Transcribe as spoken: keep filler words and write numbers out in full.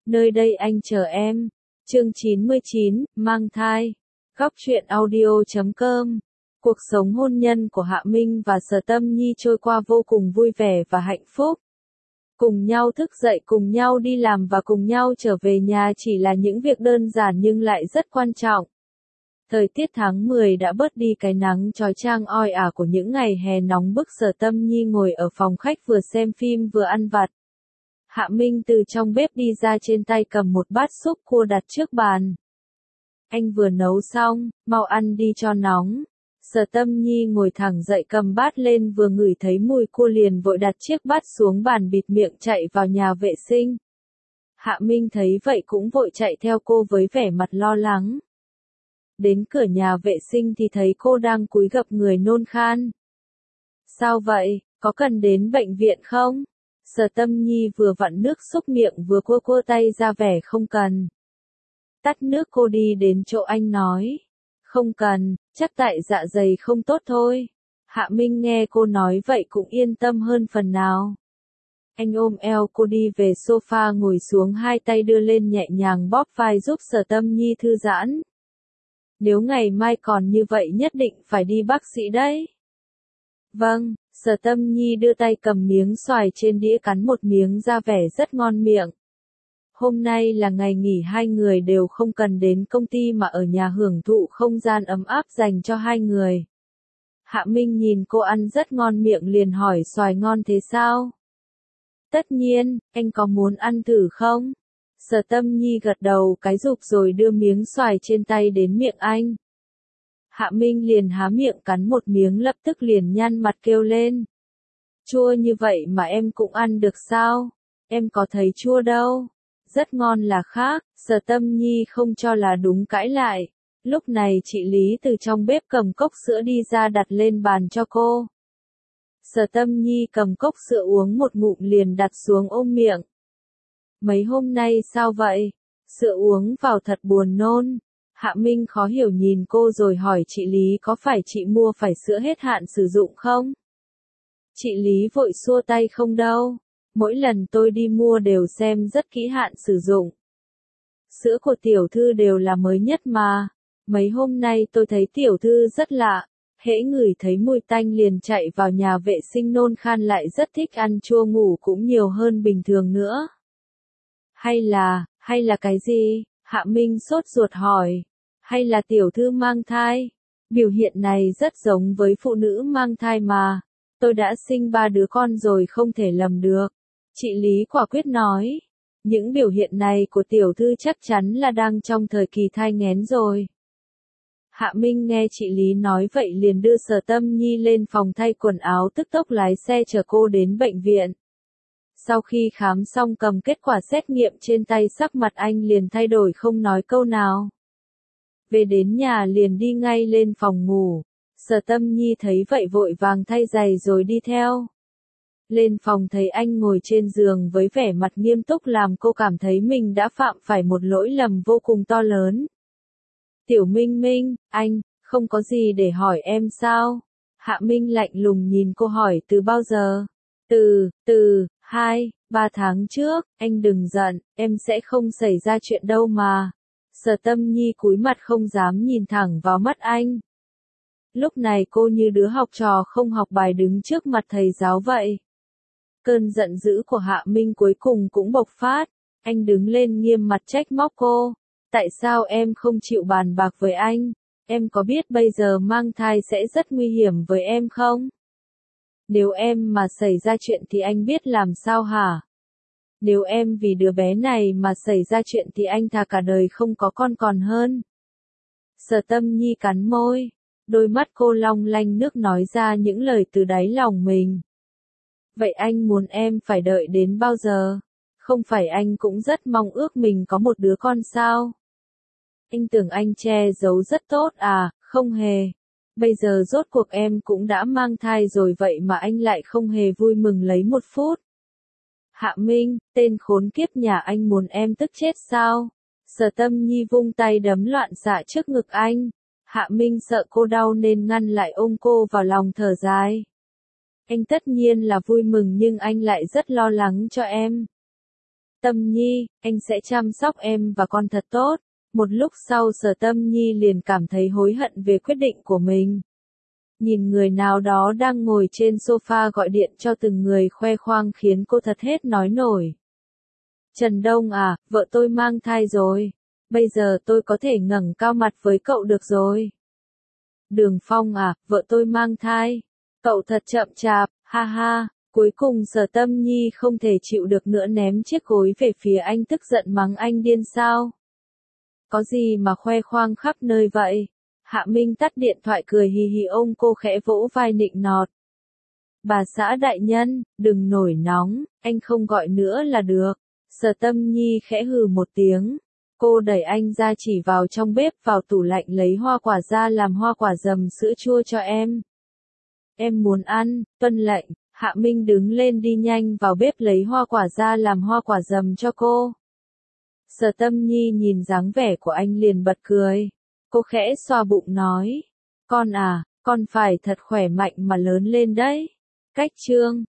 Nơi đây anh chờ em. Chương chín mươi chín, mang thai. Góc truyện audio chấm com. Cuộc sống hôn nhân của Hạ Minh và Sở Tâm Nhi trôi qua vô cùng vui vẻ và hạnh phúc. Cùng nhau thức dậy, cùng nhau đi làm và cùng nhau trở về nhà chỉ là những việc đơn giản nhưng lại rất quan trọng. Thời tiết tháng mười đã bớt đi cái nắng chói chang oi ả của những ngày hè nóng bức. Sở Tâm Nhi ngồi ở phòng khách vừa xem phim vừa ăn vặt. Hạ Minh từ trong bếp đi ra, trên tay cầm một bát súp cua đặt trước bàn. Anh vừa nấu xong, mau ăn đi cho nóng. Sở Tâm Nhi ngồi thẳng dậy cầm bát lên, vừa ngửi thấy mùi cua liền vội đặt chiếc bát xuống bàn, bịt miệng chạy vào nhà vệ sinh. Hạ Minh thấy vậy cũng vội chạy theo cô với vẻ mặt lo lắng. Đến cửa nhà vệ sinh thì thấy cô đang cúi gập người nôn khan. Sao vậy, có cần đến bệnh viện không? Sở Tâm Nhi vừa vặn nước xúc miệng vừa cua cua tay ra vẻ không cần. Tắt nước cô đi đến chỗ anh nói. Không cần, chắc tại dạ dày không tốt thôi. Hạ Minh nghe cô nói vậy cũng yên tâm hơn phần nào. Anh ôm eo cô đi về sofa ngồi xuống, hai tay đưa lên nhẹ nhàng bóp vai giúp Sở Tâm Nhi thư giãn. Nếu ngày mai còn như vậy nhất định phải đi bác sĩ đấy. Vâng. Sở Tâm Nhi đưa tay cầm miếng xoài trên đĩa cắn một miếng ra vẻ rất ngon miệng. Hôm nay là ngày nghỉ, hai người đều không cần đến công ty mà ở nhà hưởng thụ không gian ấm áp dành cho hai người. Hạ Minh nhìn cô ăn rất ngon miệng liền hỏi xoài ngon thế sao? Tất nhiên, anh có muốn ăn thử không? Sở Tâm Nhi gật đầu cái rụp rồi đưa miếng xoài trên tay đến miệng anh. Hạ Minh liền há miệng cắn một miếng, lập tức liền nhăn mặt kêu lên. Chua như vậy mà em cũng ăn được sao? Em có thấy chua đâu. Rất ngon là khác. Sở Tâm Nhi không cho là đúng cãi lại. Lúc này chị Lý từ trong bếp cầm cốc sữa đi ra đặt lên bàn cho cô. Sở Tâm Nhi cầm cốc sữa uống một ngụm liền đặt xuống ôm miệng. Mấy hôm nay sao vậy? Sữa uống vào thật buồn nôn. Hạ Minh khó hiểu nhìn cô rồi hỏi chị Lý có phải chị mua phải sữa hết hạn sử dụng không? Chị Lý vội xua tay không đâu. Mỗi lần tôi đi mua đều xem rất kỹ hạn sử dụng. Sữa của tiểu thư đều là mới nhất mà. Mấy hôm nay tôi thấy tiểu thư rất lạ. Hễ ngửi thấy mùi tanh liền chạy vào nhà vệ sinh nôn khan, lại rất thích ăn chua, ngủ cũng nhiều hơn bình thường nữa. Hay là, hay là cái gì? Hạ Minh sốt ruột hỏi. Hay là tiểu thư mang thai? Biểu hiện này rất giống với phụ nữ mang thai mà. Tôi đã sinh ba đứa con rồi, không thể lầm được. Chị Lý quả quyết nói. Những biểu hiện này của tiểu thư chắc chắn là đang trong thời kỳ thai nghén rồi. Hạ Minh nghe chị Lý nói vậy liền đưa Sở Tâm Nhi lên phòng thay quần áo, tức tốc lái xe chở cô đến bệnh viện. Sau khi khám xong cầm kết quả xét nghiệm trên tay, sắc mặt anh liền thay đổi không nói câu nào. Về đến nhà liền đi ngay lên phòng ngủ. Sở Tâm Nhi thấy vậy vội vàng thay giày rồi đi theo. Lên phòng thấy anh ngồi trên giường với vẻ mặt nghiêm túc làm cô cảm thấy mình đã phạm phải một lỗi lầm vô cùng to lớn. Tiểu Minh Minh, anh, không có gì để hỏi em sao? Hạ Minh lạnh lùng nhìn cô hỏi từ bao giờ? Từ, từ, hai, ba tháng trước, anh đừng giận, em sẽ không xảy ra chuyện đâu mà. Sở Tâm Nhi cúi mặt không dám nhìn thẳng vào mắt anh. Lúc này cô như đứa học trò không học bài đứng trước mặt thầy giáo vậy. Cơn giận dữ của Hạ Minh cuối cùng cũng bộc phát. Anh đứng lên nghiêm mặt trách móc cô. Tại sao em không chịu bàn bạc với anh? Em có biết bây giờ mang thai sẽ rất nguy hiểm với em không? Nếu em mà xảy ra chuyện thì anh biết làm sao hả? Nếu em vì đứa bé này mà xảy ra chuyện thì anh thà cả đời không có con còn hơn. Sở Tâm Nhi cắn môi. Đôi mắt cô long lanh nước nói ra những lời từ đáy lòng mình. Vậy anh muốn em phải đợi đến bao giờ? Không phải anh cũng rất mong ước mình có một đứa con sao? Anh tưởng anh che giấu rất tốt à? Không hề. Bây giờ rốt cuộc em cũng đã mang thai rồi, vậy mà anh lại không hề vui mừng lấy một phút. Hạ Minh, tên khốn kiếp nhà anh muốn em tức chết sao? Sở Tâm Nhi vung tay đấm loạn xạ trước ngực anh. Hạ Minh sợ cô đau nên ngăn lại, ôm cô vào lòng thở dài. Anh tất nhiên là vui mừng nhưng anh lại rất lo lắng cho em. Tâm Nhi, anh sẽ chăm sóc em và con thật tốt. Một lúc sau Sở Tâm Nhi liền cảm thấy hối hận về quyết định của mình. Nhìn người nào đó đang ngồi trên sofa gọi điện cho từng người khoe khoang khiến cô thật hết nói nổi. Trần Đông à, vợ tôi mang thai rồi. Bây giờ tôi có thể ngẩng cao mặt với cậu được rồi. Đường Phong à, vợ tôi mang thai. Cậu thật chậm chạp, ha ha. Cuối cùng Sở Tâm Nhi không thể chịu được nữa ném chiếc gối về phía anh tức giận mắng anh điên sao. Có gì mà khoe khoang khắp nơi vậy? Hạ Minh tắt điện thoại cười hì hì ôm cô khẽ vỗ vai nịnh nọt. Bà xã đại nhân, đừng nổi nóng, anh không gọi nữa là được. Sở Tâm Nhi khẽ hừ một tiếng. Cô đẩy anh ra chỉ vào trong bếp vào tủ lạnh lấy hoa quả ra làm hoa quả dầm sữa chua cho em. Em muốn ăn, tuân lệnh. Hạ Minh đứng lên đi nhanh vào bếp lấy hoa quả ra làm hoa quả dầm cho cô. Sở Tâm Nhi nhìn dáng vẻ của anh liền bật cười. Cô khẽ xoa bụng nói. Con à, con phải thật khỏe mạnh mà lớn lên đấy. Cách chương